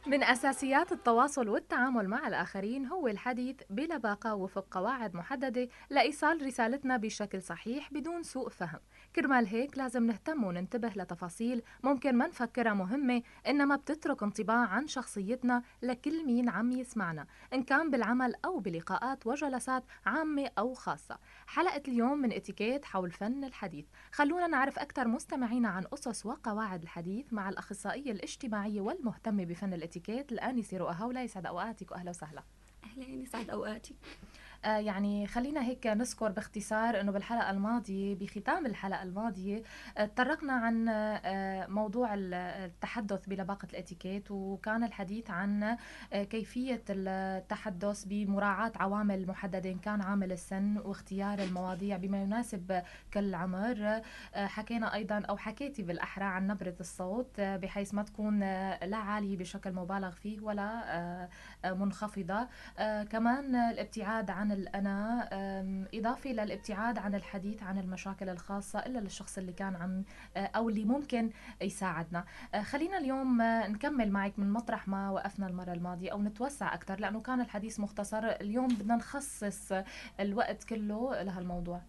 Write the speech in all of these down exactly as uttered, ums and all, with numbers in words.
من أساسيات التواصل والتعامل مع الآخرين هو الحديث بلباقة وفق قواعد محددة لإيصال رسالتنا بشكل صحيح بدون سوء فهم. كرمال هيك لازم نهتم وننتبه لتفاصيل ممكن ما نفكرها مهمة، إنما بتترك انطباع عن شخصيتنا لكل مين عم يسمعنا، إن كان بالعمل أو بلقاءات وجلسات عامة أو خاصة. حلقة اليوم من اتيكيت حول فن الحديث. خلونا نعرف أكثر مستمعينا عن أسس وقواعد الحديث مع الأخصائية الاجتماعية والمهتمة بفن الاتيكيت الآنسة رؤى هولا. يسعد أوقاتك وأهلا وسهلا. أهلين، يسعد أوقاتي. آه يعني خلينا هيك نذكر باختصار أنه بالحلقة الماضية، بختام الحلقة الماضية، آه، تطرقنا عن آه موضوع التحدث بلباقة الاتيكيت، وكان الحديث عن آه كيفية التحدث بمراعاة عوامل محددة، إن كان عامل السن واختيار المواضيع بما يناسب كل عمر. آه حكينا أيضا أو حكيتي بالأحرى عن نبرة الصوت، آه بحيث ما تكون آه لا عالية بشكل مبالغ فيه ولا آه آه منخفضة. آه كمان الابتعاد عن الأنا، إضافة للابتعاد عن الحديث عن المشاكل الخاصة إلا للشخص اللي كان عم آه أو اللي ممكن يساعدنا. آه خلينا اليوم آه نكمل معك من مطرح ما وقفنا المرة الماضية، أو نتوسع أكثر لأنه كان الحديث مختصر. اليوم بدنا نخصص الوقت كله لهالموضوع.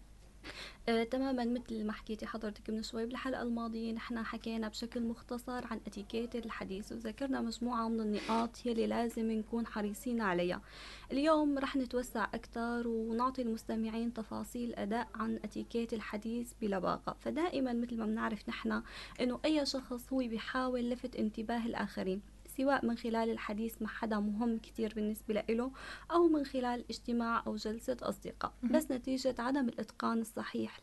آه، تماما مثل ما حكيتي حضرتك من شوي. بالحلقة الماضية نحن حكينا بشكل مختصر عن اتيكيت الحديث وذكرنا مجموعة من النقاط يلي لازم نكون حريصين عليها. اليوم رح نتوسع أكثر ونعطي المستمعين تفاصيل أداء عن اتيكيت الحديث بلباقة. فدائما مثل ما بنعرف نحن إنه أي شخص هو بيحاول لفت انتباه الآخرين، سواء من خلال الحديث مع حدا مهم كتير بالنسبة له أو من خلال اجتماع أو جلسة أصدقاء، بس نتيجة عدم الإتقان الصحيح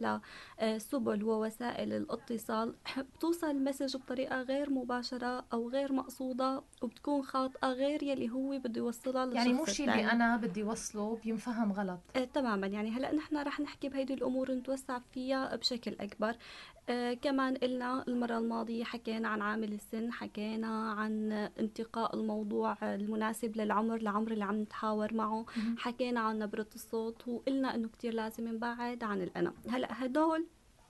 لسبل ووسائل الاتصال بتوصل المسج بطريقة غير مباشرة أو غير مقصودة، وبتكون خاطئة غير يلي هو بده يوصلها يعني للشخص مش اللي الثاني. أنا بدي وصله بينفهم غلط. آه، تماما. يعني هلا نحن رح نحكي بهيدي الامور نتوسع فيها بشكل اكبر. آه، كمان قلنا المرة الماضية حكينا عن عامل السن، حكينا عن انتقاء الموضوع المناسب للعمر لعمر اللي عم نتحاور معه، حكينا عن نبرة الصوت، وقلنا انه كتير لازم نبعد عن الانا. هلا هدول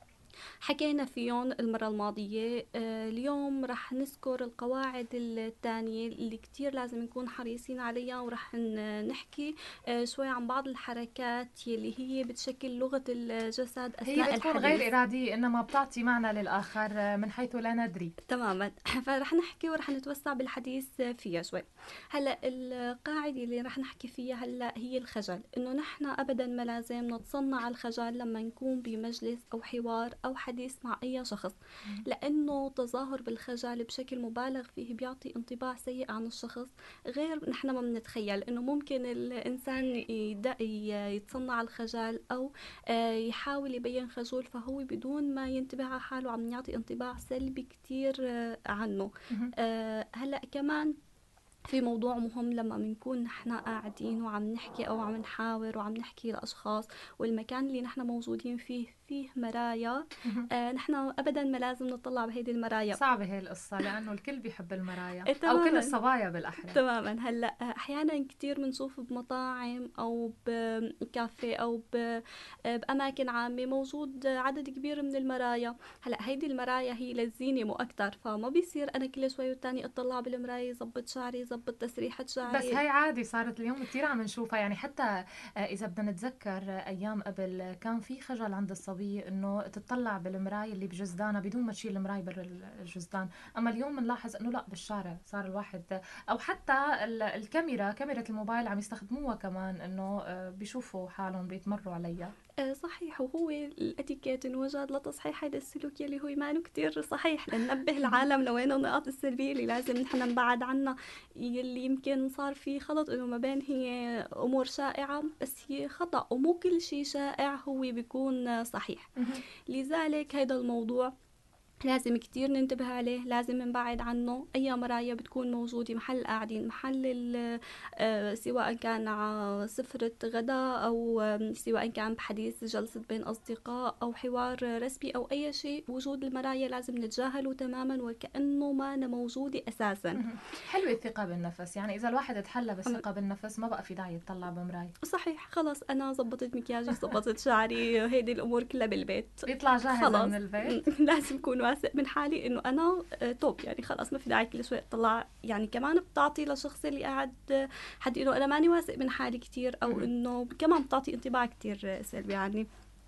حكينا فيهم المرة الماضية. آه، اليوم رح نذكر القواعد الثانية اللي كتير لازم نكون حريصين عليها، ورح نحكي آه، شوي عن بعض الحركات يلي هي بتشكل لغة الجسد هي أثناء بتكون الحديث. غير إرادية، إنما بتعطي معنى للآخر من حيث لا ندري. تماما. فرح نحكي ورح نتوسع بالحديث فيها شوي. هلا القاعدة اللي رح نحكي فيها هلا هي الخجل، انه نحن ابدا ما لازم نتصنع الخجل لما نكون بمجلس او حوار او حديث مع اي شخص، لانه تظاهر بالخجل بشكل مبالغ فيه بيعطي انطباع سيء عن الشخص، غير نحن ما بنتخيل انه ممكن الانسان يتصنع الخجل او آه، يحاول يبين خجول، فهو بدون ما ينتبه على حاله عم يعطي انطباع سلبي كتير آه، عنه. آه، هلأ كمان في موضوع مهم لما بنكون نحن قاعدين وعم نحكي او عم نحاور وعم نحكي لاشخاص، والمكان اللي نحن موجودين فيه فيه مرايا. آه نحن ابدا ما لازم نطلع بهيدي المرايا. صعبة هي القصة لأنه الكل بيحب المرايا، آه أو كل تماما. الصبايا بالأحرى. تماما. هلا احيانا كتير بنشوف بمطاعم او بكافيه او ب- باماكن عامه موجود عدد كبير من المرايا. هلا هيدي المرايا هي للزينه مو اكتر، فما بيصير انا كل شوي والتاني اطلع بالمرايه زبط شعري زبط تسريحه بس شعري. هاي عادي صارت اليوم كتير عم نشوفها، يعني حتى آه، إذا بدنا نتذكر آه، أيام قبل كان في خجل عند الصبية إنه تطلع بالمراية اللي بجزدانها بدون ما تشيل المراية برا الجزدان. أما اليوم بنلاحظ إنه لا، بالشارع صار الواحد، أو حتى ال- الكاميرا، كاميرا الموبايل عم يستخدموها كمان، إنه آه، بيشوفوا حالهم بيتمروا عليها. آه، صحيح. وهو الاتيكيت انوجد لتصحيح هذا السلوك يلي هو ما كتير صحيح، لننبه العالم لوين النقاط السلبية اللي لازم نحن نبعد عنها، يلي يمكن صار في خلط انه ما بين هي امور شائعة بس هي خطأ، ومو كل شيء شائع هو بيكون صحيح. لذلك هذا الموضوع لازم كتير ننتبه عليه، لازم نبعد عنه. أي مرايا بتكون موجودة محل قاعدين، محل آه، سواء كان على سفرة غداء أو آم، سواء كان بحديث جلسة بين أصدقاء أو حوار رسمي أو أي شيء، وجود المرايا لازم نتجاهله تماما وكأنه ما أنا موجودة أساسا. حلوة الثقة بالنفس، يعني إذا الواحد اتحلى بالثقة بالنفس ما بقى في داعي يتطلع بمراية، صحيح. خلص أنا زبطت مكياجي زبطت شعري هيدي الأمور كلها بالبيت، بيطلع جاهز خلاص. من البيت. لازم يكون واثق من حالي إنه أنا آه، توب، يعني خلاص ما في داعي كل شوي أطلع. يعني كمان بتعطي للشخص اللي قاعد آه، حد إنه أنا ماني واثق من حالي كتير، أو مهم. إنه كمان بتعطي انطباع كتير آه، سلبي عني.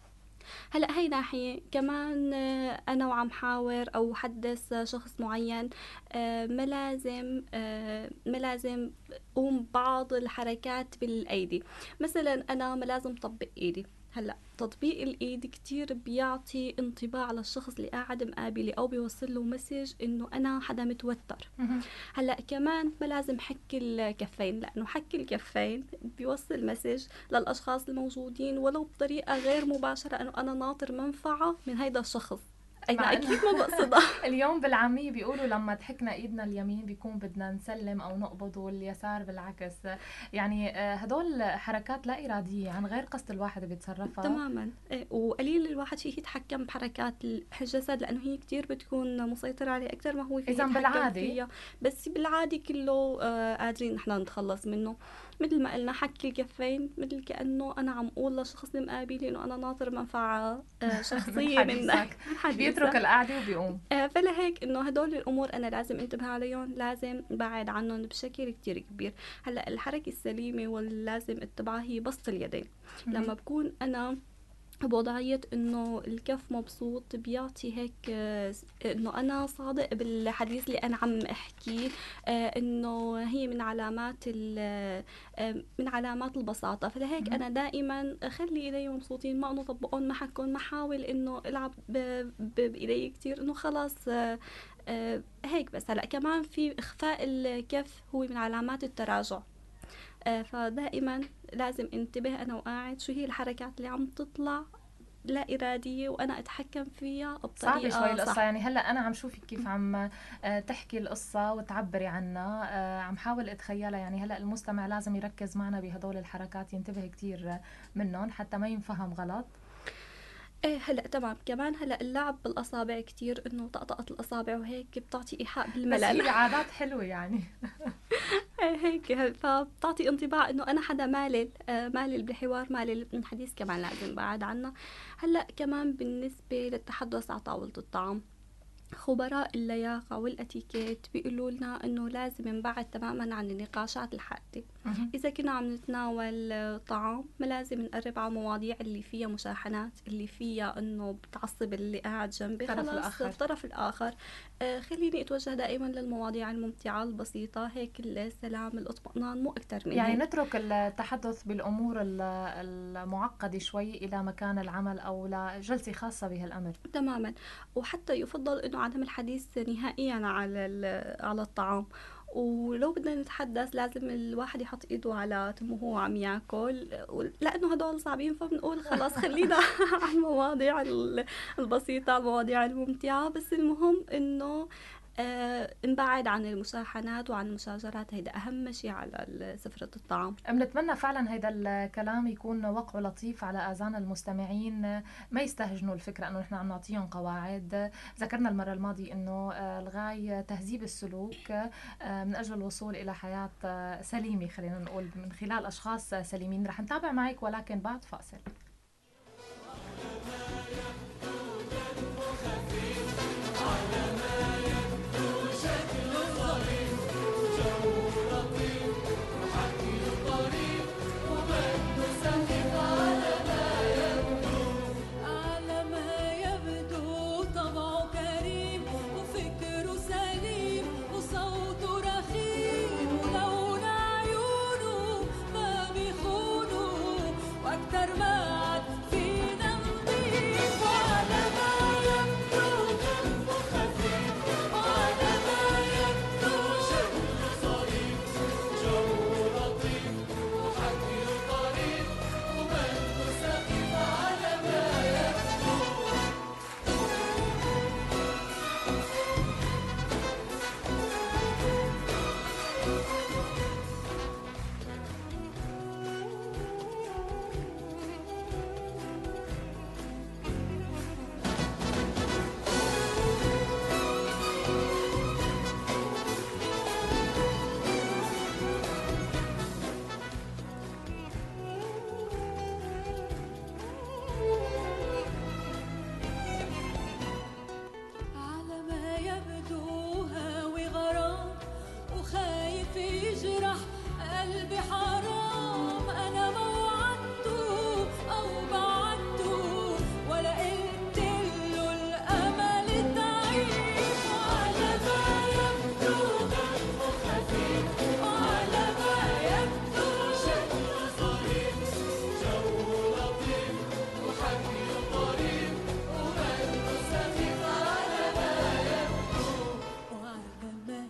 هلأ هاي ناحية كمان آه، أنا وعم حاور أو حدث شخص معين، آه، ما لازم آه، ما لازم أقوم بعض الحركات بالأيدي. مثلا أنا ما لازم طبق إيدي. هلأ تطبيق الإيد كتير بيعطي انطباع للشخص اللي قاعد مقابلي، أو بيوصل له مسج إنه أنا حدا متوتر. مهم. هلأ كمان ما لازم حك الكفين، لأنه حك الكفين بيوصل مسج للأشخاص الموجودين ولو بطريقة غير مباشرة إنه أنا ناطر منفعة من هيدا الشخص. أنا مع انه أكيد ما بقصدها. اليوم بالعامية بيقولوا لما تحكنا ايدنا اليمين بيكون بدنا نسلم او نقبض، واليسار بالعكس. يعني آه، هدول حركات لا ارادية عن غير قصد الواحد بيتصرفها. تماما إيه، وقليل الواحد فيه يتحكم بحركات الجسد، لأنه هي كتير بتكون مسيطرة عليه أكتر ما هو فيه اذا يتحكم بالعادي فيها. بس بالعادي كله آه قادرين نحن نتخلص منه. مثل ما قلنا حك الكفين، مثل كأنه أنا عم أقول للشخص اللي مقابلي إنه أنا ناطر منفعة آه من شخصية منه حديثك من بيترك حديثة. القعدة وبيقوم. آه فلهيك إنه هدول الأمور أنا لازم انتبه عليهم، لازم بعد عنهم بشكل كتير كبير. هلأ الحركة السليمة واللازم اتباعها هي بسط اليدين. لما مهم. بكون أنا بوضعية انه الكف مبسوط، بيعطي هيك آه، انه انا صادق بالحديث اللي انا عم احكيه. آه، انه هي من علامات ال- آه، من علامات البساطة. فلهيك مهم. انا دائما اخلي ايدي مبسوطين، ما انه طبقون ما حكون، ما حاول انه العب ب- ب- بايدي كتير، انه خلاص آه، آه، هيك بس. هلا كمان في اخفاء الكف هو من علامات التراجع. آه، فدائما لازم انتبه انا وقاعد شو هي الحركات اللي عم تطلع لا إرادية، وأنا أتحكم فيها صعبة شوي بطريقة القصة. صح. يعني هلا أنا عم شوفك كيف عم آه، تحكي القصة وتعبري عنها، آه، عم حاول أتخيلها. يعني هلا المستمع لازم يركز معنا بهدول الحركات، ينتبه كتير منهم حتى ما ينفهم غلط. ايه هلا تمام. كمان هلا اللعب بالأصابع كتير، إنه طقطقة الأصابع وهيك بتعطي إيحاء بس بالملل. هي عادات حلوة يعني. إيه هيك ه- فبتعطي انطباع إنه أنا حدا مالل آه مالل بالحوار، مالل بالحديث، كمان لازم بعد عنها. هلا كمان بالنسبة للتحدث على طاولة الطعام، خبراء اللياقة والأتيكيت بيقولوا لنا إنه لازم نبعد تماما عن النقاشات الحادة. مهم. إذا كنا عم نتناول طعام ما لازم نقرب على مواضيع اللي فيها مشاحنات، اللي فيها إنه بتعصب اللي قاعد جنبي، الطرف خلاص الآخر. الطرف الآخر. آه خليني أتوجه دائما للمواضيع الممتعة البسيطة، هيك السلام الاطمئنان، مو أكتر من يعني هيك. نترك التحدث بالأمور ال- المعقدة شوي إلى مكان العمل أو لجلسة خاصة بهالأمر. تماما. وحتى يفضل انه عدم الحديث نهائيا على ال- على الطعام. ولو بدنا نتحدث لازم الواحد يحط ايده على تمه وهو عم ياكل، لانه هدول صعبين، فبنقول خلاص خلينا على المواضيع ال- البسيطة، المواضيع الممتعة. بس المهم انه آه نبعد عن المشاحنات وعن المشاجرات، هيدا اهم شيء على ال- سفرة الطعام. بنتمنى فعلا هيدا الكلام يكون وقعه لطيف على آذان المستمعين، ما يستهجنوا الفكرة أنه نحن عم نعطيهم قواعد. ذكرنا المرة الماضية أنه آه، الغاية تهذيب السلوك آه، من أجل الوصول إلى حياة آه، سليمة، خلينا نقول من خلال أشخاص سليمين. رح نتابع معك ولكن بعد فاصل. على ما يبدو طبعه كريم وفكره سليم وصوته رخيم ولون عيونه ما بيخونوا واكتر ما عاد فينا نضيف. وعلى ما يبدو دمه خفيف وعلى ما يبدو شكله ظريف في يجرح قلبي حرام، أنا ما وعدته أو بعدته ولا قلتله الأمل تعيش، وعلى ما يبدو دمه خفيف، وعلى ما يبدو شكله ظريف، جو لطيف وحكي طريف وقلبه سخيف، على ما يبدو وعلى ما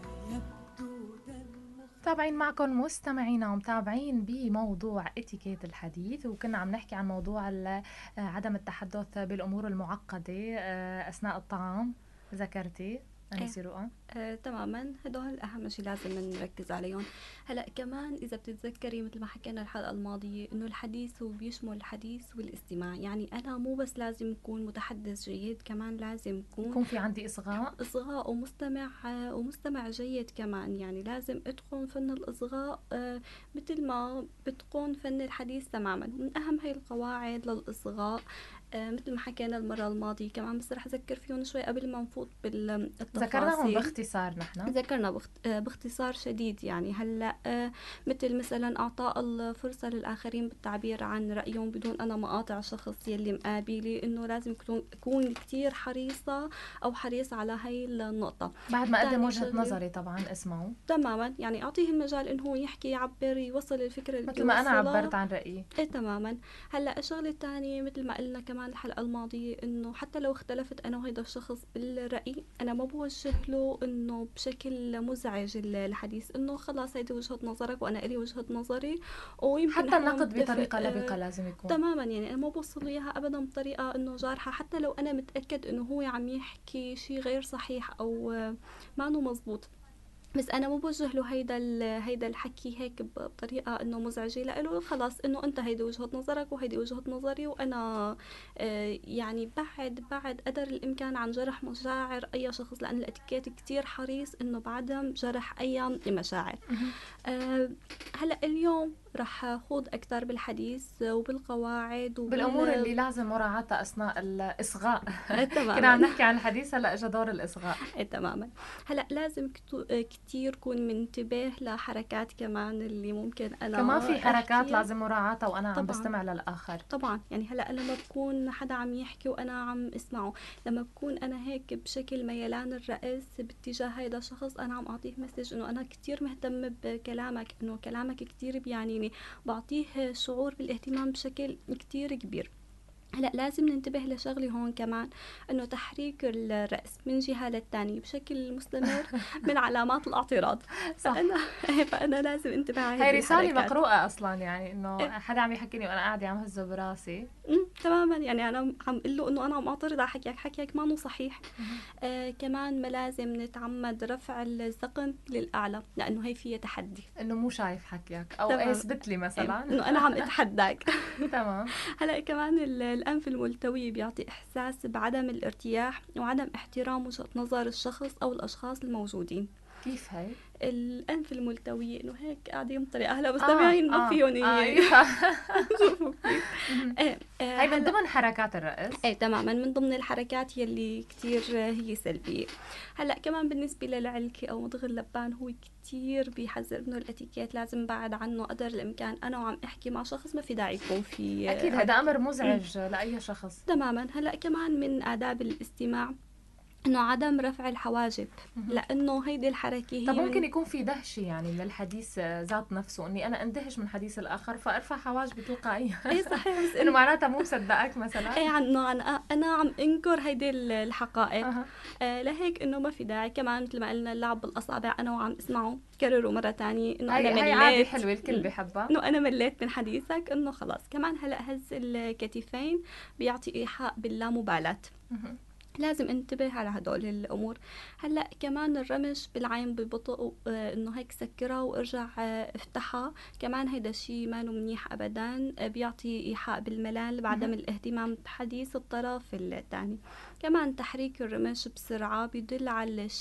يبدو دمه. متابعين معكم مستمعينا ومتابعين بموضوع اتيكيت الحديث، وكنا عم نحكي عن موضوع ال- آه، عدم التحدث بالأمور المعقدة آه، أثناء الطعام. ذكرتي أنسي رؤى؟ آه، تماما، هدول أهم شيء لازم نركز عليهم. هلا كمان إذا بتتذكري مثل ما حكينا الحلقة الماضية إنه الحديث هو بيشمل الحديث والاستماع، يعني أنا مو بس لازم أكون متحدث جيد، كمان لازم أكون يكون في عندي إصغاء. إصغاء ومستمع آه، ومستمع جيد كمان، يعني لازم أتقن فن الإصغاء آه، مثل ما بتقن فن الحديث تماما. من أهم هاي القواعد للإصغاء آه، مثل ما حكينا المرة الماضية كمان، بس رح أذكر فيهم شوي قبل ما نفوت بالتفاصيل. ذكرناهم باختصار نحن. ذكرنا باخت- آه، باختصار شديد. يعني هلا آه، مثل مثلا اعطاء الفرصه للاخرين بالتعبير عن رايهم بدون انا ما اقاطع الشخص يلي مقابلي، انه لازم كتون- اكون كتير حريصه او حريص على هاي النقطه. بعد ما أقدم تاني وجهة شغلة- نظري طبعا اسمعوا تماما، يعني اعطيه المجال انه هو يحكي يعبر يوصل الفكره اللي مثل ما أنا بيوصلها. عبرت عن رأيي. ايه تماما. هلا الشغله الثانيه مثل ما قلنا كمان الحلقه الماضيه، انه حتى لو اختلفت انا وهيدا الشخص بالراي، انا ما بوجه له انه بشكل مزعج ال- الحديث، انه خلاص هيدي وجهه نظرك وانا الي وجهه نظري، ويمكن حتى نحن النقد نتفق، بطريقة آه، لبقة لازم يكون. تماما. يعني انا ما بوصل له اياها ابدا بطريقه انه جارحه، حتى لو انا متاكد انه هو عم يحكي شيء غير صحيح او آه، ما انه مزبوط، بس انا مو بوجه له هيدا ال- هيدا الحكي هيك ب- بطريقه انه مزعجه له. خلاص انه انت هيدي وجهه نظرك وهيدي وجهه نظري، وانا آه، يعني بعد بعد قدر الامكان عن جرح مشاعر اي شخص، لان الاتيكيت كتير حريص انه بعدم جرح اي مشاعر. مهم. آه، هلا اليوم رح خوض اكثر بالحديث وبالقواعد وبال- بالأمور اللي لازم مراعاتها أثناء الإصغاء. آه، كنا عم تماما. نحكي عن الحديث، هلا اجى دور الإصغاء. إيه تماما. هلا لازم كتو- آه، كتير كون منتبه لحركات كمان اللي ممكن انا كمان في حركات أحكيها. لازم مراعاتها وأنا عم طبعاً. بستمع للآخر. طبعا، يعني هلا لما بكون حدا عم يحكي وانا عم اسمعه، لما بكون انا هيك بشكل ميلان الرأس باتجاه هيدا الشخص، انا عم اعطيه مسج انه انا كتير مهتم بكلامك، انه كلامك كتير بيعنيني، بعطيه شعور بالاهتمام بشكل كتير كبير. هلا لازم ننتبه لشغلي هون كمان، انه تحريك الرأس من جهة للتانية بشكل مستمر من علامات الاعتراض. صح. فانا فانا لازم انتبه على هاي هذه رسالة الحركات. مقروءة أصلا، يعني إنه إيه. حدا عم يحكيني وأنا قاعدة عم هزه براسي. أمم، تماما. يعني انا عم اقول له انه انا عم اعترض على حكيك، حكيك ما صحيح. آه كمان ما لازم نتعمد رفع الذقن للاعلى، لانه هي فيها تحدي. إنه مو شايف حكيك أو تمام. اثبت لي مثلا. انه انا عم اتحداك. تمام. هلا كمان ال- الانف الملتوي بيعطي احساس بعدم الارتياح وعدم احترام وجهة نظر الشخص او الاشخاص الموجودين. كيف هي؟ الانف الملتوي انه هيك قاعدين بطريقه، هلا مستمعين ما فيهم ي- أيوة. يشوفوا كيف. إيه، آه، هاي من هلا- ضمن حركات الرأس. ايه تماما، من ضمن الحركات يلي كتير هي سلبية. هلا كمان بالنسبة للعلكة او مضغ اللبان، هو كتير بيحذر منه الاتيكيت، لازم بعد عنه قدر الامكان. انا وعم احكي مع شخص ما في داعي يكون في أكيد هذا أمر مزعج لأي شخص. تماما. هلا كمان من آداب الاستماع انه عدم رفع الحواجب، مهم. لانه هيدي الحركة هي طب من- ممكن يكون في دهشة يعني للحديث ذات نفسه، اني انا اندهش من حديث الاخر فارفع حواجبي تلقائيا. ايه صحيح، بس انه معناتها مو مصدقك مثلا. ايه عنه عن انا عم انكر هيدي ال- الحقائق. أها. آه لهيك انه ما في داعي. كمان مثل ما قلنا اللعب بالاصابع، انا وعم اسمعه كرروا مره تانية انه هاي انا هاي عادي مليت، حلوة الكل بحبها. انه انا مليت من حديثك، انه خلاص. كمان هلا هز الكتفين بيعطي ايحاء باللامبالاة، مهم. لازم انتبه على هدول الامور. هلا كمان الرمش بالعين ببطء، آه، انه هيك سكرها وارجع آه، افتحها، كمان هيدا الشيء ما منيح ابدا، آه، بيعطي ايحاء بالملل بعدم مهم. الاهتمام بحديث الطرف الثاني. كمان تحريك الرمش بسرعه بيدل على الشك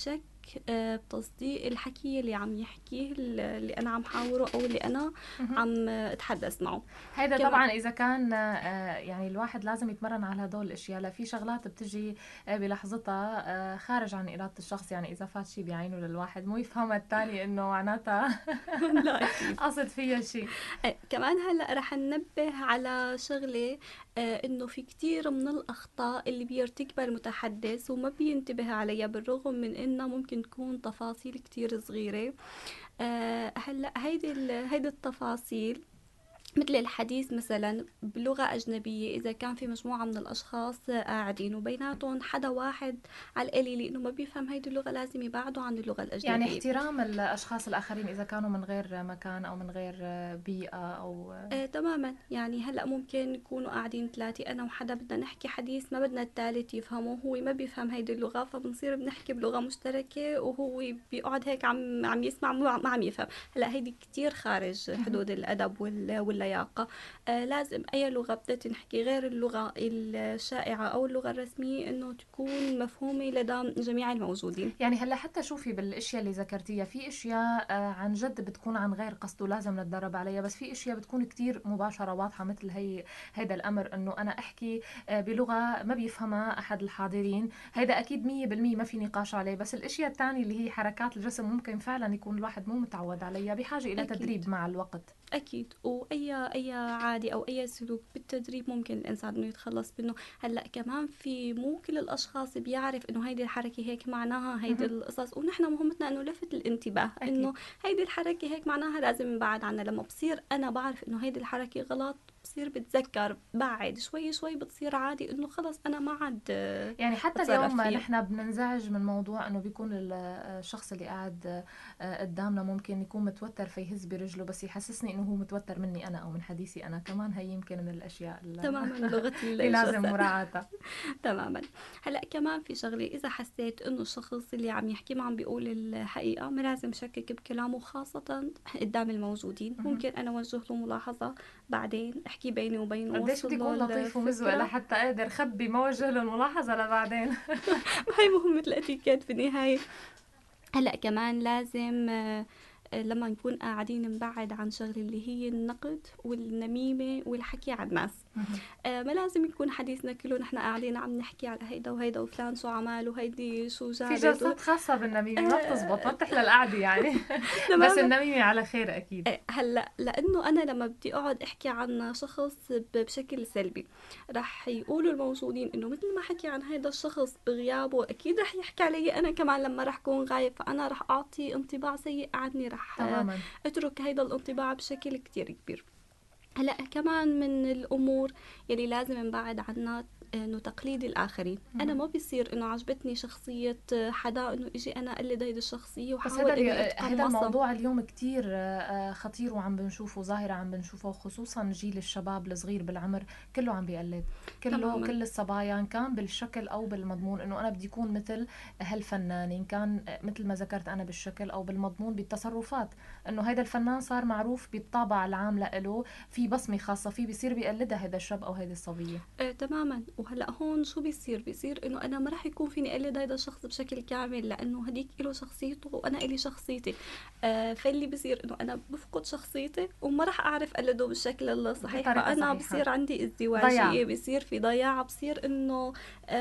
آه، بتصديق الحكي اللي عم يحكيه اللي أنا عم حاوره أو اللي أنا مهم. عم أتحدث معه. هيدا كمان طبعا اذا كان آه، يعني الواحد لازم يتمرن على هدول الاشياء. لا، في شغلات بتجي آه، بلحظتها آه، خارج عن ارادة الشخص. يعني اذا فات شي بعينه للواحد مو يفهمها التاني انه معناتها لا أكيد. قصد فيها شي. آه، كمان هلا رح ننبه على شغلة، آه، انه في كتير من الاخطاء اللي بيرتكبها المتحدث وما بينتبه عليها بالرغم من انها ممكن تكون تفاصيل كتير صغيرة. آه، هلا هيدي ال- هيدي التفاصيل مثل الحديث مثلا بلغة أجنبية، إذا كان في مجموعة من الأشخاص قاعدين وبيناتهم حدا واحد على القليل إنه ما بيفهم هيدي اللغة لازم يبعدوا عن اللغة يعني الأجنبية. احترام الاشخاص الاخرين اذا كانوا من غير مكان او من غير بيئة او آه، تماما. يعني هلا ممكن يكونوا قاعدين ثلاثة أنا وحدا بدنا نحكي حديث ما بدنا الثالث يفهمه، هو ما بيفهم هيدي اللغة فبنصير بنحكي بلغة مشتركة وهو بيقعد هيك عم عم يسمع مو عم- ما عم يفهم. هلا هيدي كتير خارج حدود الأدب وال- واللياقة. آه، لازم أي لغة بدها تنحكي غير اللغة الشائعة أو اللغة الرسمية إنه تكون مفهومة لدى جميع الموجودين. يعني هلا حتى شوفي بالاشياء اللي ذكرتيها، في اشياء آه، عن جد بتكون عن غير قصد ولازم نتدرب عليها، بس في اشياء بتكون كتير مباشرة واضحة مثل هي هيدا الامر انه انا احكي آه، بلغة ما بيفهمها احد الحاضرين. هيدا اكيد مية بالمية ما في نقاش عليه. بس الاشياء الثانية اللي هي حركات الجسم ممكن فعلا يكون الواحد مو متعود عليها، بحاجة الى أكيد تدريب مع الوقت. أكيد. وأي أي عادي أو أي سلوك بالتدريب ممكن الإنسان إنه يتخلص منه. هلا كمان في مو كل الأشخاص بيعرف إنه هيدي الحركة هيك معناها هيدي مهم. القصص، ونحن مهمتنا إنه لفت الانتباه اكيد. إنه هيدي الحركة هيك معناها لازم نبعد عنها. لما بصير أنا بعرف إنه هيدي الحركة غلط بصير بتذكر بعد شوي شوي بتصير عادي إنه خلص أنا ما عاد آه، يعني حتى بتصرف اليوم فيها. نحن بننزعج من موضوع انه بيكون ال- الشخص اللي قاعد آه، قدامنا ممكن يكون متوتر فيهز برجله بس يحسسني انه هو متوتر مني انا او من حديثي انا. كمان هي يمكن من الاشياء ال- تماما لغة اللي لازم الجسد. مراعاتها. تماما. هلا كمان في شغله، اذا حسيت انه الشخص اللي عم يحكي ما عم بيقول الحقيقه ما لازم شكك بكلامه خاصه قدام الموجودين. مهم. ممكن انا اوجه له ملاحظه بعدين احكي بيني وبينه قديش بدي ووصل له اكون لطيف ومزوق الفكره. لحتى اقدر خبي ما اوجه له الملاحظه لبعدين. وهي مهمه الاتيكيت في النهايه. هلا كمان لازم آه، آه، لما نكون قاعدين نبعد عن شغله اللي هي النقد والنميمه والحكي عن الناس. مهم. آه، ما لازم يكون حديثنا كله نحن قاعدين عم نحكي على هيدا وهيدا وفلان شو عمل وهيدي شو في جابت و... جلسات خاصة بالنميمة ما بتزبط، ما آه، بتحلى القعدة يعني. بس تماما. النميمة على خير أكيد. آه، هلا لانه انا لما بدي اقعد احكي عن شخص ب- بشكل سلبي رح يقولوا الموجودين انه مثل ما حكي عن هذا الشخص بغيابه اكيد رح يحكي علي انا كمان لما رح كون غايب، فانا رح اعطي انطباع سيء عني، رح آه، تماما. اترك هذا الانطباع بشكل كتير كبير. هلا كمان من الامور يلي لازم نبعد عنها انه تقليد الاخرين. انا مهم. ما بيصير انه عجبتني شخصيه حدا انه اجي انا اقلد هيدي الشخصيه بس وحاول هذا اليو... اني هذا اتقمصها. الموضوع اليوم كتير آه، آه، خطير وعم بنشوفه ظاهرة عم بنشوفه خصوصا جيل الشباب الصغير بالعمر كله عم بيقلد. كله تماما. كل الصبايا إن كان بالشكل أو بالمضمون إنه أنا بدي أكون مثل هالفنان، إن كان آه، مثل ما ذكرت أنا بالشكل أو بالمضمون بالتصرفات، إنه هيدا الفنان صار معروف بالطابع العام لإله، في بصمة خاصة فيه بيصير بيقلدها هيدا الشاب أو هيدي الصبية. آه، تماما. وهلا هون شو بيصير بيصير انه انا ما راح يكون فيني اقلد هذا الشخص بشكل كامل لانه هديك له شخصيته وانا الي شخصيتي. آه فاللي بيصير انه انا بفقد شخصيتي وما راح اعرف اقلده بالشكل الصحيح، بطريقة فانا صحيحة. بصير عندي ضياع. ازدواجيه، بصير في ضياع، بصير انه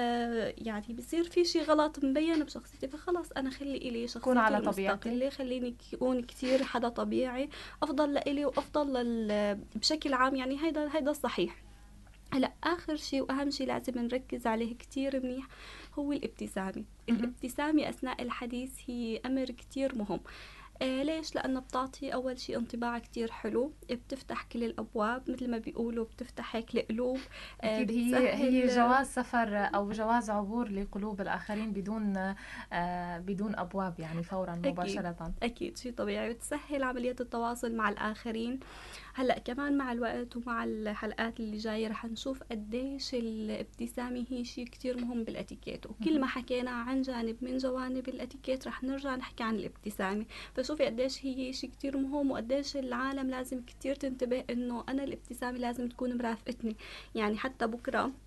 آه يعني بصير في شي غلط مبين بشخصيتي، فخلص انا خلي الي كون شخصيتي على طبيعتي. المستقله، خليني اكون كتير حدا طبيعي افضل لإلي وافضل لل... بشكل عام. يعني هيدا هيدا الصحيح. هلا اخر شيء واهم شيء لازم نركز عليه كتير منيح هو الابتسامه. مهم. الابتسامه اثناء الحديث هي امر كتير مهم. آه ليش؟ لأنه بتعطي أول شي انطباع كتير حلو، بتفتح كل الأبواب مثل ما بيقولوا، بتفتح هيك القلوب. آه أكيد هي هي بتسهل. جواز سفر أو جواز عبور لقلوب الآخرين بدون آه بدون أبواب يعني فورا أكيد مباشرة. أكيد شي طبيعي، بتسهل عملية التواصل مع الآخرين. هلأ كمان مع الوقت ومع الحلقات اللي جاية رح نشوف قديش الابتسامة هي شي كتير مهم بالاتيكيت، وكل ما مهم. حكينا عن جانب من جوانب الاتيكيت رح نرجع نحكي عن الابتسامة. فشوفي قديش هي شي كتير مهم وقديش العالم لازم كتير تنتبه انه انا الابتسامة لازم تكون مرافقتني. يعني حتى بكرة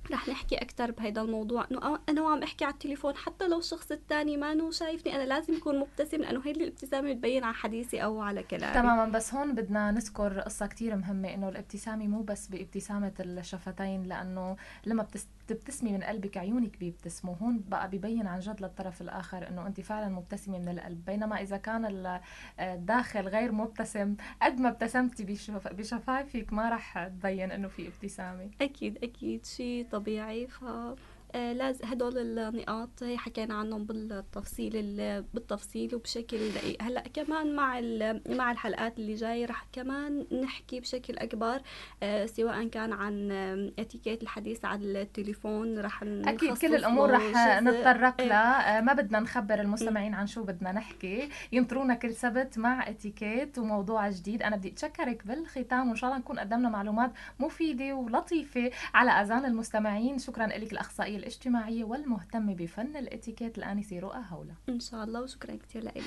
رح نحكي أكتر بهيدا الموضوع، إنه أنا وعم أحكي على التليفون حتى لو الشخص التاني ما إنه شايفني، أنا لازم يكون مبتسم، لأنه هيدي الابتسامة بتبين على حديثي أو على كلامي. تماما. بس هون بدنا نذكر قصة كتير مهمة، انه الابتسامة مو بس بابتسامة الشفتين، لانه لما بتس- بتبتسمي من قلبك عيونك بيبتسموا، هون بقى بيبين عن جد للطرف الاخر انه انت فعلا مبتسمة من القلب. بينما اذا كان ال- الداخل غير مبتسم، قد ما ابتسمتي بشف- بشفايفك ما رح تبين انه في ابتسامة. أكيد أكيد شيء طبيعي. ف آه، لازم هدول النقاط هي حكينا عنهم بالتفصيل ال- بالتفصيل وبشكل دقيق. هلا كمان مع ال- مع الحلقات اللي جاي رح كمان نحكي بشكل اكبر، آه، سواء كان عن آم، اتيكيت الحديث على التليفون، رح اكيد نخصص كل الامور له رح جزء. نتطرق إيه، لها، ما بدنا نخبر م، المستمعين عن شو بدنا نحكي. ينطرونا كل سبت مع اتيكيت وموضوع جديد. انا بدي اتشكرك بالختام، وان شاء الله نكون قدمنا معلومات مفيده ولطيفه على اذان المستمعين. شكرا لك الاخصائيه الاجتماعيه والمهتمه بفن الاتيكيت الانسه رؤى هوله. ان شاء الله، وشكرا كثير لك.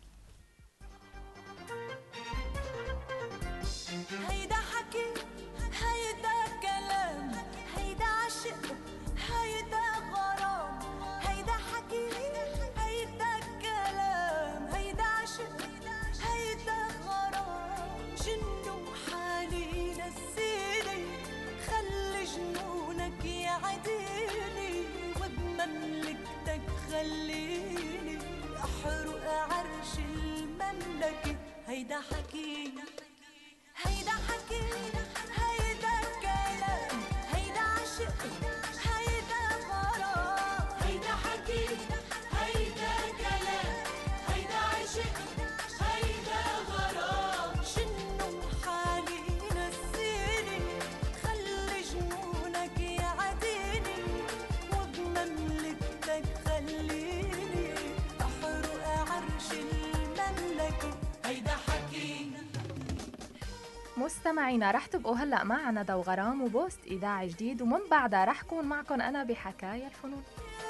هيدا حكي، هيدا كلام، هيدا عشق، هيدا غرام. هيدا حكي، هيدا كلام، هيدا عشق، هيدا غرام. جنو حالي نسيني، خلي جنونك يعديني، وبمملكتك خليني احرق عرش المملكة. هيدا حكي، هيدا حكي، هيدا كلام، هيدا عشق، هيدا غرام. هيدا حكي، هيدا كلام، هيدا عشق، هيدا غرام. جنو حالي نسيني، خلي جنونك يعديني، وبمملكتك خليني احرق عرش المملكة. هيدا حكي. مستمعينا رح تبقوا هلا مع ندى وغرام وبوست اذاعي جديد، ومن بعدها رح كون معكم انا بحكايا الفنون.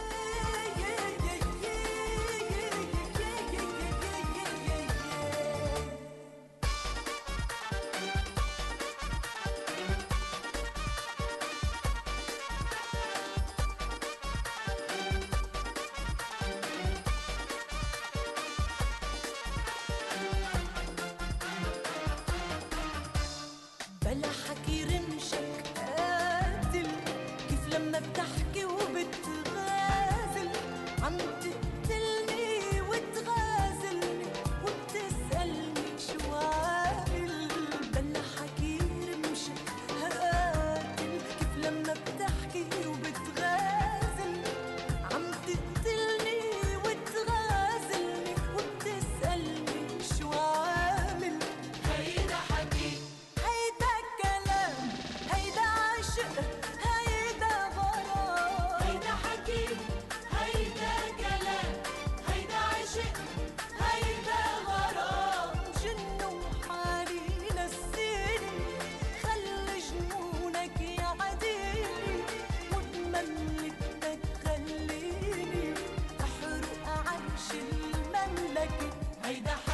بلا حكي رمشك قاتل، كيف لما بتحكي وبتغازل، عم تقتلني وتغازلني وبتسألني شو عامل. بلا حكي رمشك قاتل، كيف لما بتحكي وبتغازلني، عم تقتلني وتغازلني وبتسألني شو عامل. هيدا حكي، هيدا كلام، هيدا عشق، هيدا غرام. هيدا حكي، هيدا كلام، هيدا عشق، هيدا غرام. جنو حالي نسيني، خلي جنونك يعديني، وبمملكتك خليني احرق عرش المملكة. هيدا